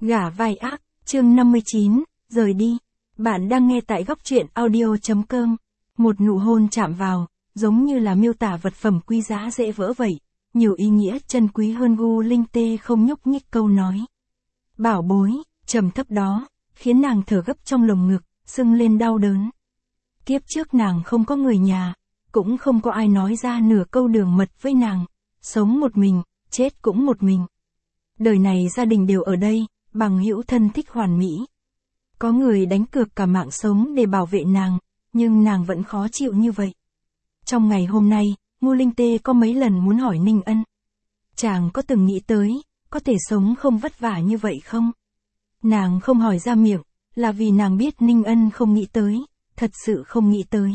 Gả vai ác, chương 59, rời đi. Bạn đang nghe tại góc truyện audio.com. Một nụ hôn chạm vào, giống như là miêu tả vật phẩm quý giá dễ vỡ vậy, nhiều ý nghĩa chân quý hơn Gu Linh Tê không nhúc nhích câu nói. Bảo bối, trầm thấp đó, khiến nàng thở gấp trong lồng ngực, sưng lên đau đớn. Kiếp trước nàng không có người nhà, cũng không có ai nói ra nửa câu đường mật với nàng, sống một mình, chết cũng một mình. Đời này gia đình đều ở đây, bằng hữu thân thích hoàn mỹ. Có người đánh cược cả mạng sống để bảo vệ nàng, nhưng nàng vẫn khó chịu như vậy. Trong ngày hôm nay, Ngô Linh Tê có mấy lần muốn hỏi Ninh Ân. Chàng có từng nghĩ tới, có thể sống không vất vả như vậy không? Nàng không hỏi ra miệng, là vì nàng biết Ninh Ân không nghĩ tới, thật sự không nghĩ tới.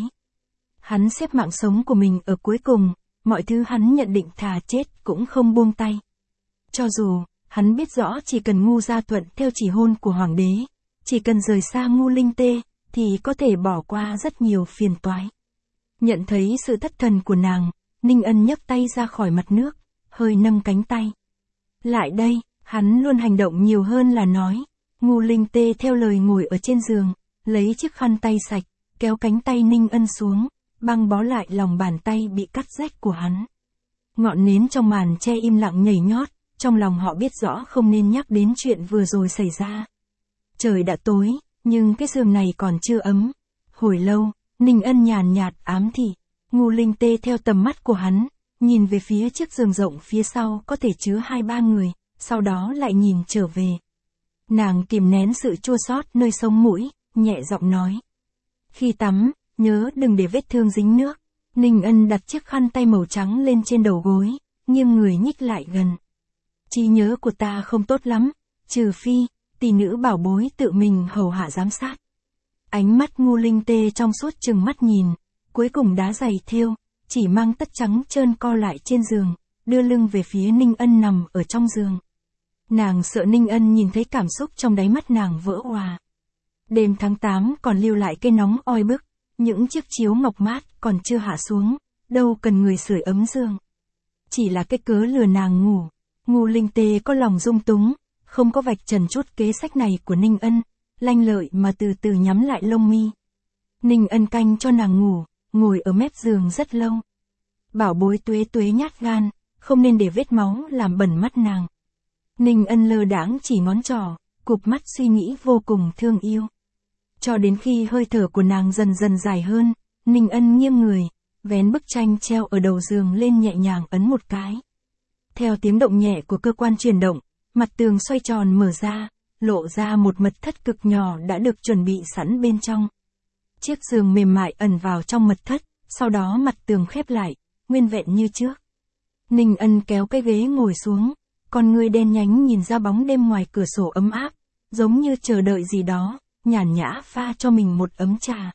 Hắn xếp mạng sống của mình ở cuối cùng, mọi thứ hắn nhận định thà chết cũng không buông tay. Cho dù, hắn biết rõ chỉ cần Ngu Gia thuận theo chỉ hôn của hoàng đế, chỉ cần rời xa Ngô Linh Tê, thì có thể bỏ qua rất nhiều phiền toái. Nhận thấy sự thất thần của nàng, Ninh Ân nhấc tay ra khỏi mặt nước, hơi nâng cánh tay. Lại đây, hắn luôn hành động nhiều hơn là nói. Ngô Linh Tê theo lời ngồi ở trên giường, lấy chiếc khăn tay sạch, kéo cánh tay Ninh Ân xuống, băng bó lại lòng bàn tay bị cắt rách của hắn. Ngọn nến trong màn che im lặng nhảy nhót, trong lòng họ biết rõ không nên nhắc đến chuyện vừa rồi xảy ra. Trời đã tối, nhưng cái giường này còn chưa ấm. Hồi lâu, Ninh Ân nhàn nhạt ám thị. Ngô Linh Tê theo tầm mắt của hắn, nhìn về phía chiếc giường rộng phía sau có thể chứa 2-3 người, sau đó lại nhìn trở về. Nàng kìm nén sự chua xót nơi sống mũi, nhẹ giọng nói. Khi tắm, nhớ đừng để vết thương dính nước. Ninh Ân đặt chiếc khăn tay màu trắng lên trên đầu gối, nghiêng người nhích lại gần. Trí nhớ của ta không tốt lắm, trừ phi, tỷ nữ bảo bối tự mình hầu hạ giám sát. Ánh mắt Ngô Linh Tê trong suốt chừng mắt nhìn, cuối cùng đá giày thêu, chỉ mang tất trắng trơn co lại trên giường, đưa lưng về phía Ninh Ân nằm ở trong giường. Nàng sợ Ninh Ân nhìn thấy cảm xúc trong đáy mắt nàng vỡ òa. Đêm tháng 8 còn lưu lại cái nóng oi bức, những chiếc chiếu ngọc mát còn chưa hạ xuống, đâu cần người sưởi ấm giường. Chỉ là cái cớ lừa nàng ngủ. Ngô Linh Tê có lòng dung túng, không có vạch trần chút kế sách này của Ninh Ân, lanh lợi mà từ từ nhắm lại lông mi. Ninh Ân canh cho nàng ngủ, ngồi ở mép giường rất lâu. Bảo bối tuế tuế nhát gan, không nên để vết máu làm bẩn mắt nàng. Ninh Ân lơ đãng chỉ ngón trỏ, cụp mắt suy nghĩ vô cùng thương yêu. Cho đến khi hơi thở của nàng dần dần dài hơn, Ninh Ân nghiêng người, vén bức tranh treo ở đầu giường lên nhẹ nhàng ấn một cái. Theo tiếng động nhẹ của cơ quan chuyển động, mặt tường xoay tròn mở ra, lộ ra một mật thất cực nhỏ đã được chuẩn bị sẵn bên trong. Chiếc giường mềm mại ẩn vào trong mật thất, sau đó mặt tường khép lại, nguyên vẹn như trước. Ninh Ân kéo cái ghế ngồi xuống, con ngươi đen nhánh nhìn ra bóng đêm ngoài cửa sổ ấm áp, giống như chờ đợi gì đó, nhàn nhã pha cho mình một ấm trà.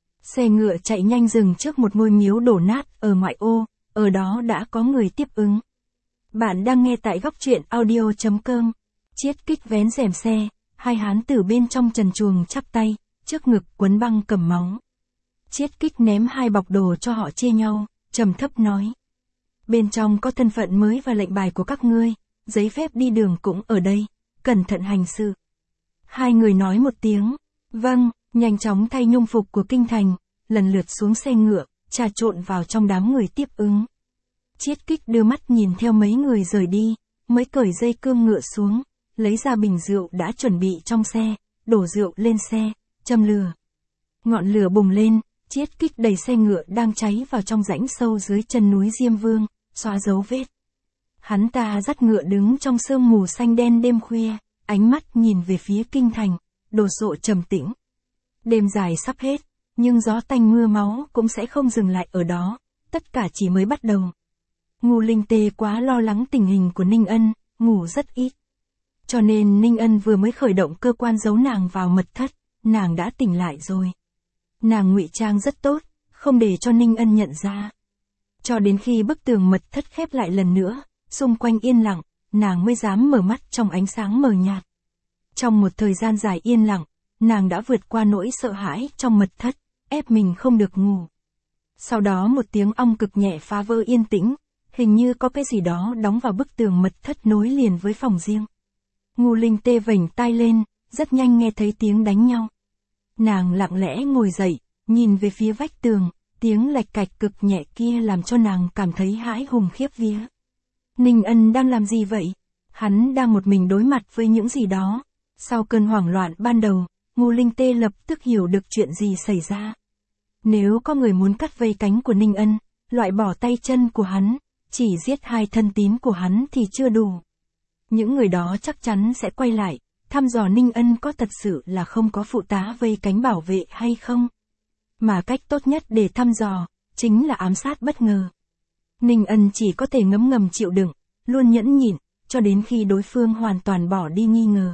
Xe ngựa chạy nhanh dừng trước một ngôi miếu đổ nát ở ngoại ô, ở đó đã có người tiếp ứng. Bạn đang nghe tại góc truyện audio.com. Chiết Kích vén rèm xe, hai hán tử bên trong trần truồng chắp tay, trước ngực quấn băng cầm máu. Chiết Kích ném 2 bọc đồ cho họ chia nhau, trầm thấp nói. Bên trong có thân phận mới và lệnh bài của các ngươi, giấy phép đi đường cũng ở đây, cẩn thận hành sự. 2 người nói một tiếng, vâng, nhanh chóng thay nhung phục của kinh thành, lần lượt xuống xe ngựa, trà trộn vào trong đám người tiếp ứng. Chiết Kích đưa mắt nhìn theo mấy người rời đi, mới cởi dây cương ngựa xuống, lấy ra bình rượu đã chuẩn bị trong xe, đổ rượu lên xe, châm lửa. Ngọn lửa bùng lên, Chiết Kích đẩy xe ngựa đang cháy vào trong rãnh sâu dưới chân núi Diêm Vương, xóa dấu vết. Hắn ta dắt ngựa đứng trong sương mù xanh đen đêm khuya, ánh mắt nhìn về phía kinh thành, đồ sộ trầm tĩnh. Đêm dài sắp hết, nhưng gió tanh mưa máu cũng sẽ không dừng lại ở đó, tất cả chỉ mới bắt đầu. Ngô Linh Tê quá lo lắng tình hình của Ninh Ân, ngủ rất ít. Cho nên Ninh Ân vừa mới khởi động cơ quan giấu nàng vào mật thất, nàng đã tỉnh lại rồi. Nàng ngụy trang rất tốt, không để cho Ninh Ân nhận ra. Cho đến khi bức tường mật thất khép lại lần nữa, xung quanh yên lặng, nàng mới dám mở mắt trong ánh sáng mờ nhạt. Trong một thời gian dài yên lặng, nàng đã vượt qua nỗi sợ hãi trong mật thất, ép mình không được ngủ. Sau đó một tiếng ong cực nhẹ phá vỡ yên tĩnh, hình như có cái gì đó đóng vào bức tường mật thất nối liền với phòng riêng. Ngu Linh Tê vểnh tai lên, rất nhanh nghe thấy tiếng đánh nhau. Nàng lặng lẽ ngồi dậy, nhìn về phía vách tường, tiếng lạch cạch cực nhẹ kia làm cho nàng cảm thấy hãi hùng khiếp vía. Ninh Ân đang làm gì vậy? Hắn đang một mình đối mặt với những gì đó. Sau cơn hoảng loạn ban đầu, Ngu Linh Tê lập tức hiểu được chuyện gì xảy ra. Nếu có người muốn cắt vây cánh của Ninh Ân, loại bỏ tay chân của hắn, chỉ giết 2 thân tín của hắn thì chưa đủ. Những người đó chắc chắn sẽ quay lại, thăm dò Ninh Ân có thật sự là không có phụ tá vây cánh bảo vệ hay không. Mà cách tốt nhất để thăm dò, chính là ám sát bất ngờ. Ninh Ân chỉ có thể ngấm ngầm chịu đựng, luôn nhẫn nhịn, cho đến khi đối phương hoàn toàn bỏ đi nghi ngờ.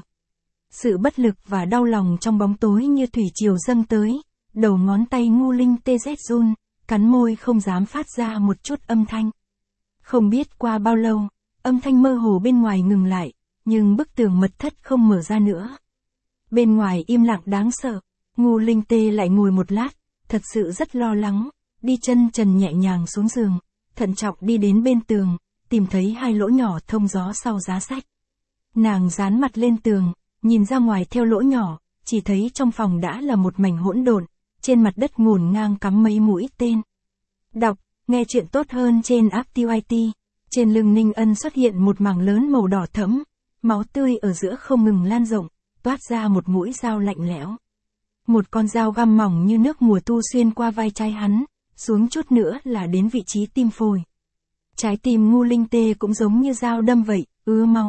Sự bất lực và đau lòng trong bóng tối như thủy triều dâng tới, đầu ngón tay Ngu Linh Tê rét run, cắn môi không dám phát ra một chút âm thanh. Không biết qua bao lâu, âm thanh mơ hồ bên ngoài ngừng lại, nhưng bức tường mật thất không mở ra nữa. Bên ngoài im lặng đáng sợ, Ngu Linh Tê lại ngồi một lát, thật sự rất lo lắng, đi chân trần nhẹ nhàng xuống giường, thận trọng đi đến bên tường, tìm thấy 2 lỗ nhỏ thông gió sau giá sách. Nàng dán mặt lên tường, nhìn ra ngoài theo lỗ nhỏ, chỉ thấy trong phòng đã là một mảnh hỗn độn, trên mặt đất ngổn ngang cắm mấy mũi tên. Đọc, nghe chuyện tốt hơn trên app TYT. Trên lưng Ninh Ân xuất hiện một mảng lớn màu đỏ thẫm, máu tươi ở giữa không ngừng lan rộng, toát ra một mũi dao lạnh lẽo. Một con dao găm mỏng như nước mùa thu xuyên qua vai trái hắn, xuống chút nữa là đến vị trí tim phổi. Trái tim Ngu Linh Tê cũng giống như dao đâm vậy, ứa máu.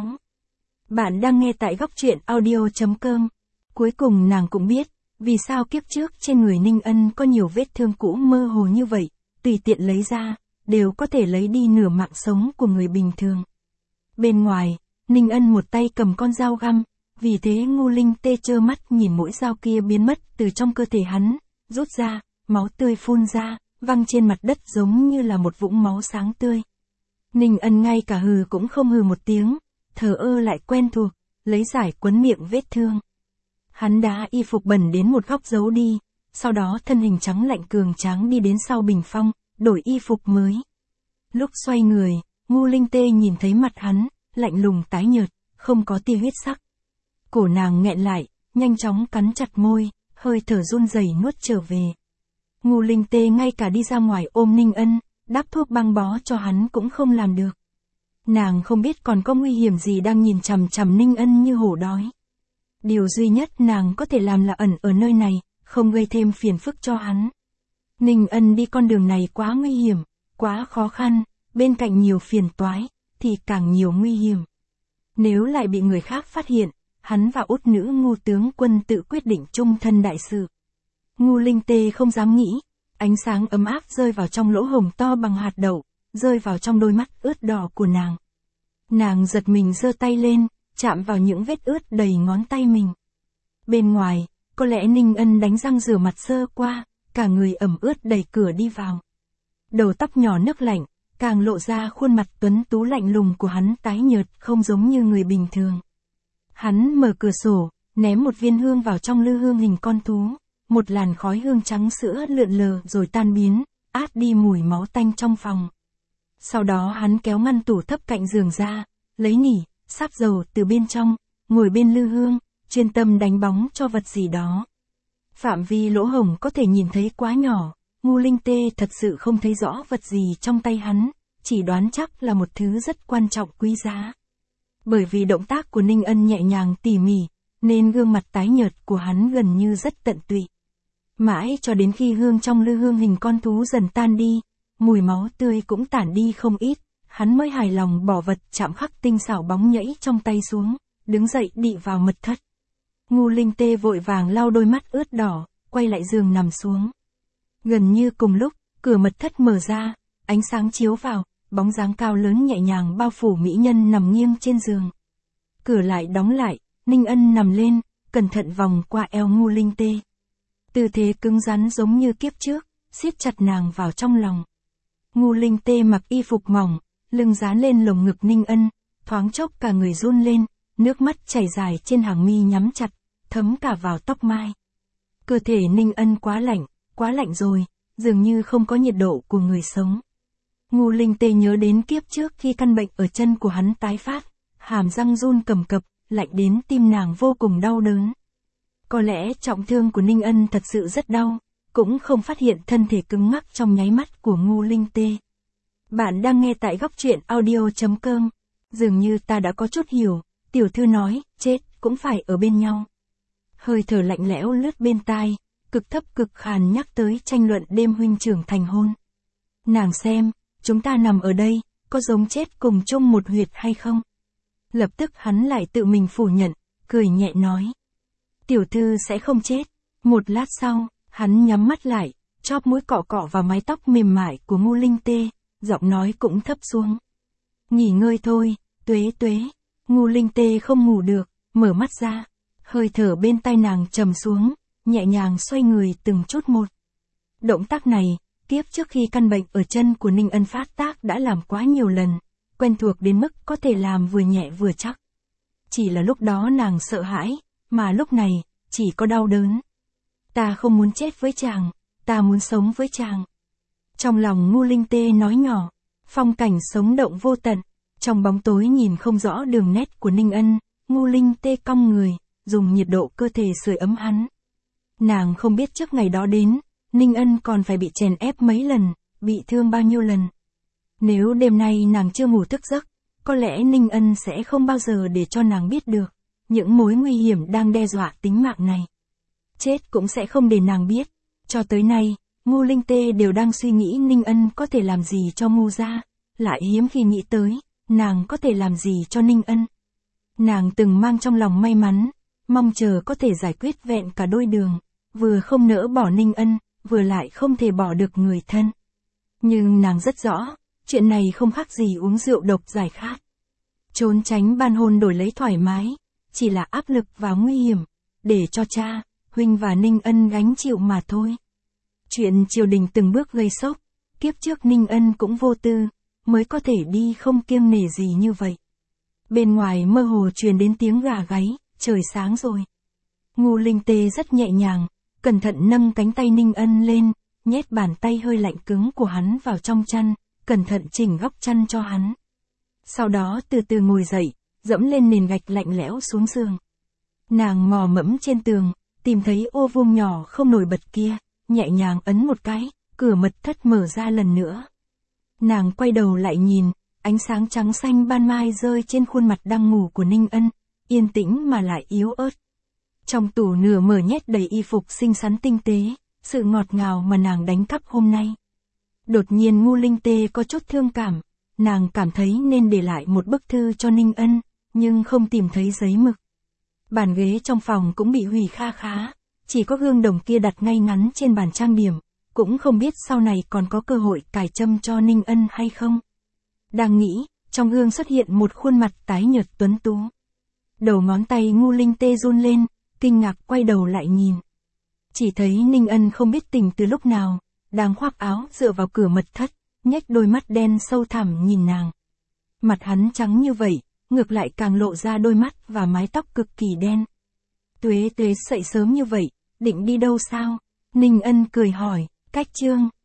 Bạn đang nghe tại góc truyện audio.com. Cuối cùng nàng cũng biết, vì sao kiếp trước trên người Ninh Ân có nhiều vết thương cũ mơ hồ như vậy, tùy tiện lấy ra, đều có thể lấy đi nửa mạng sống của người bình thường. Bên ngoài, Ninh Ân một tay cầm con dao găm, vì thế Ngu Linh Tê trơ mắt nhìn mũi dao kia biến mất từ trong cơ thể hắn, rút ra, máu tươi phun ra, văng trên mặt đất giống như là một vũng máu sáng tươi. Ninh Ân ngay cả hừ cũng không hừ một tiếng, thờ ơ lại quen thuộc, lấy giải quấn miệng vết thương. Hắn đá y phục bẩn đến một góc giấu đi, sau đó thân hình trắng lạnh cường tráng đi đến sau bình phong, đổi y phục mới. Lúc xoay người, Ngu Linh Tê nhìn thấy mặt hắn, lạnh lùng tái nhợt, không có tia huyết sắc. Cổ nàng nghẹn lại, nhanh chóng cắn chặt môi, hơi thở run rẩy nuốt trở về. Ngu Linh Tê ngay cả đi ra ngoài ôm Ninh Ân, đắp thuốc băng bó cho hắn cũng không làm được. Nàng không biết còn có nguy hiểm gì đang nhìn chằm chằm Ninh Ân như hổ đói. Điều duy nhất nàng có thể làm là ẩn ở nơi này, không gây thêm phiền phức cho hắn. Ninh Ân đi con đường này quá nguy hiểm, quá khó khăn, bên cạnh nhiều phiền toái, thì càng nhiều nguy hiểm. Nếu lại bị người khác phát hiện, hắn và út nữ Ngu tướng quân tự quyết định chung thân đại sự. Ngu Linh Tê không dám nghĩ, ánh sáng ấm áp rơi vào trong lỗ hổng to bằng hạt đậu, rơi vào trong đôi mắt ướt đỏ của nàng. Nàng giật mình giơ tay lên, chạm vào những vết ướt đầy ngón tay mình. Bên ngoài, có lẽ Ninh Ân đánh răng rửa mặt sơ qua, cả người ẩm ướt đẩy cửa đi vào. Đầu tóc nhỏ nước lạnh, càng lộ ra khuôn mặt tuấn tú lạnh lùng của hắn tái nhợt không giống như người bình thường. Hắn mở cửa sổ, ném một viên hương vào trong lư hương hình con thú, một làn khói hương trắng sữa lượn lờ rồi tan biến, át đi mùi máu tanh trong phòng. Sau đó hắn kéo ngăn tủ thấp cạnh giường ra, lấy nỉ, sáp dầu từ bên trong, ngồi bên lư hương, chuyên tâm đánh bóng cho vật gì đó. Phạm vi lỗ hổng có thể nhìn thấy quá nhỏ, Ngu Linh Tê thật sự không thấy rõ vật gì trong tay hắn, chỉ đoán chắc là một thứ rất quan trọng quý giá. Bởi vì động tác của Ninh Ân nhẹ nhàng tỉ mỉ, nên gương mặt tái nhợt của hắn gần như rất tận tụy. Mãi cho đến khi hương trong lư hương hình con thú dần tan đi, mùi máu tươi cũng tản đi không ít, hắn mới hài lòng bỏ vật chạm khắc tinh xảo bóng nhẫy trong tay xuống, đứng dậy đi vào mật thất. Ngu Linh Tê vội vàng lau đôi mắt ướt đỏ, quay lại giường nằm xuống. Gần như cùng lúc, cửa mật thất mở ra, ánh sáng chiếu vào, bóng dáng cao lớn nhẹ nhàng bao phủ mỹ nhân nằm nghiêng trên giường. Cửa lại đóng lại, Ninh Ân nằm lên, cẩn thận vòng qua eo Ngu Linh Tê. Tư thế cứng rắn giống như kiếp trước, siết chặt nàng vào trong lòng. Ngu Linh Tê mặc y phục mỏng, lưng dán lên lồng ngực Ninh Ân, thoáng chốc cả người run lên, nước mắt chảy dài trên hàng mi nhắm chặt, thấm cả vào tóc mai. Cơ thể Ninh Ân quá lạnh rồi, dường như không có nhiệt độ của người sống. Ngu Linh Tê nhớ đến kiếp trước khi căn bệnh ở chân của hắn tái phát, hàm răng run cầm cập, lạnh đến tim nàng vô cùng đau đớn. Có lẽ trọng thương của Ninh Ân thật sự rất đau, cũng không phát hiện thân thể cứng ngắc trong nháy mắt của Ngô Linh Tê. Bạn đang nghe tại góc truyện audio.com. Dường như ta đã có chút hiểu, tiểu thư nói, chết, cũng phải ở bên nhau. Hơi thở lạnh lẽo lướt bên tai, cực thấp cực khàn nhắc tới tranh luận đêm huynh trưởng thành hôn. Nàng xem, chúng ta nằm ở đây, có giống chết cùng chung một huyệt hay không? Lập tức hắn lại tự mình phủ nhận, cười nhẹ nói. Tiểu thư sẽ không chết. Một lát sau, hắn nhắm mắt lại, chóp mũi cọ cọ vào mái tóc mềm mại của Ngô Linh Tê, giọng nói cũng thấp xuống. Nghỉ ngơi thôi, Tuế Tuế. Ngô Linh Tê không ngủ được, mở mắt ra. Hơi thở bên tai nàng trầm xuống, nhẹ nhàng xoay người từng chút một. Động tác này, kiếp trước khi căn bệnh ở chân của Ninh Ân phát tác đã làm quá nhiều lần, quen thuộc đến mức có thể làm vừa nhẹ vừa chắc. Chỉ là lúc đó nàng sợ hãi, mà lúc này, chỉ có đau đớn. Ta không muốn chết với chàng, ta muốn sống với chàng. Trong lòng Ngô Linh Tê nói nhỏ, phong cảnh sống động vô tận, trong bóng tối nhìn không rõ đường nét của Ninh Ân, Ngô Linh Tê cong người, dùng nhiệt độ cơ thể sưởi ấm hắn. Nàng không biết trước ngày đó đến, Ninh Ân còn phải bị chèn ép mấy lần, bị thương bao nhiêu lần. Nếu đêm nay nàng chưa ngủ thức giấc, có lẽ Ninh Ân sẽ không bao giờ để cho nàng biết được những mối nguy hiểm đang đe dọa tính mạng này. Chết cũng sẽ không để nàng biết. Cho tới nay, Ngô Linh Tê đều đang suy nghĩ Ninh Ân có thể làm gì cho Ngô gia, lại hiếm khi nghĩ tới, nàng có thể làm gì cho Ninh Ân. Nàng từng mang trong lòng may mắn, mong chờ có thể giải quyết vẹn cả đôi đường, vừa không nỡ bỏ Ninh Ân, vừa lại không thể bỏ được người thân. Nhưng nàng rất rõ, chuyện này không khác gì uống rượu độc giải khát. Trốn tránh ban hôn đổi lấy thoải mái, chỉ là áp lực và nguy hiểm, để cho cha, huynh và Ninh Ân gánh chịu mà thôi. Chuyện triều đình từng bước gây sốc, kiếp trước Ninh Ân cũng vô tư, mới có thể đi không kiêng nể gì như vậy. Bên ngoài mơ hồ truyền đến tiếng gà gáy, trời sáng rồi. Ngô Linh Tê rất nhẹ nhàng, cẩn thận nâng cánh tay Ninh Ân lên, nhét bàn tay hơi lạnh cứng của hắn vào trong chăn, cẩn thận chỉnh góc chăn cho hắn. Sau đó từ từ ngồi dậy, dẫm lên nền gạch lạnh lẽo xuống giường. Nàng mò mẫm trên tường, tìm thấy ô vuông nhỏ không nổi bật kia, nhẹ nhàng ấn một cái, cửa mật thất mở ra lần nữa. Nàng quay đầu lại nhìn, ánh sáng trắng xanh ban mai rơi trên khuôn mặt đang ngủ của Ninh Ân, yên tĩnh mà lại yếu ớt. Trong tủ nửa mở nhét đầy y phục xinh xắn tinh tế, sự ngọt ngào mà nàng đánh cắp hôm nay. Đột nhiên Ngô Linh Tê có chút thương cảm, nàng cảm thấy nên để lại một bức thư cho Ninh Ân, nhưng không tìm thấy giấy mực. Bàn ghế trong phòng cũng bị hủy kha khá, chỉ có gương đồng kia đặt ngay ngắn trên bàn trang điểm, cũng không biết sau này còn có cơ hội cài châm cho Ninh Ân hay không. Đang nghĩ, trong gương xuất hiện một khuôn mặt tái nhợt tuấn tú. Đầu ngón tay Ngô Linh Tê run lên, kinh ngạc quay đầu lại nhìn. Chỉ thấy Ninh Ân không biết tình từ lúc nào, đang khoác áo dựa vào cửa mật thất, nhếch đôi mắt đen sâu thẳm nhìn nàng. Mặt hắn trắng như vậy, ngược lại càng lộ ra đôi mắt và mái tóc cực kỳ đen. Tuế Tuế dậy sớm như vậy, định đi đâu sao? Ninh Ân cười hỏi, cách chương.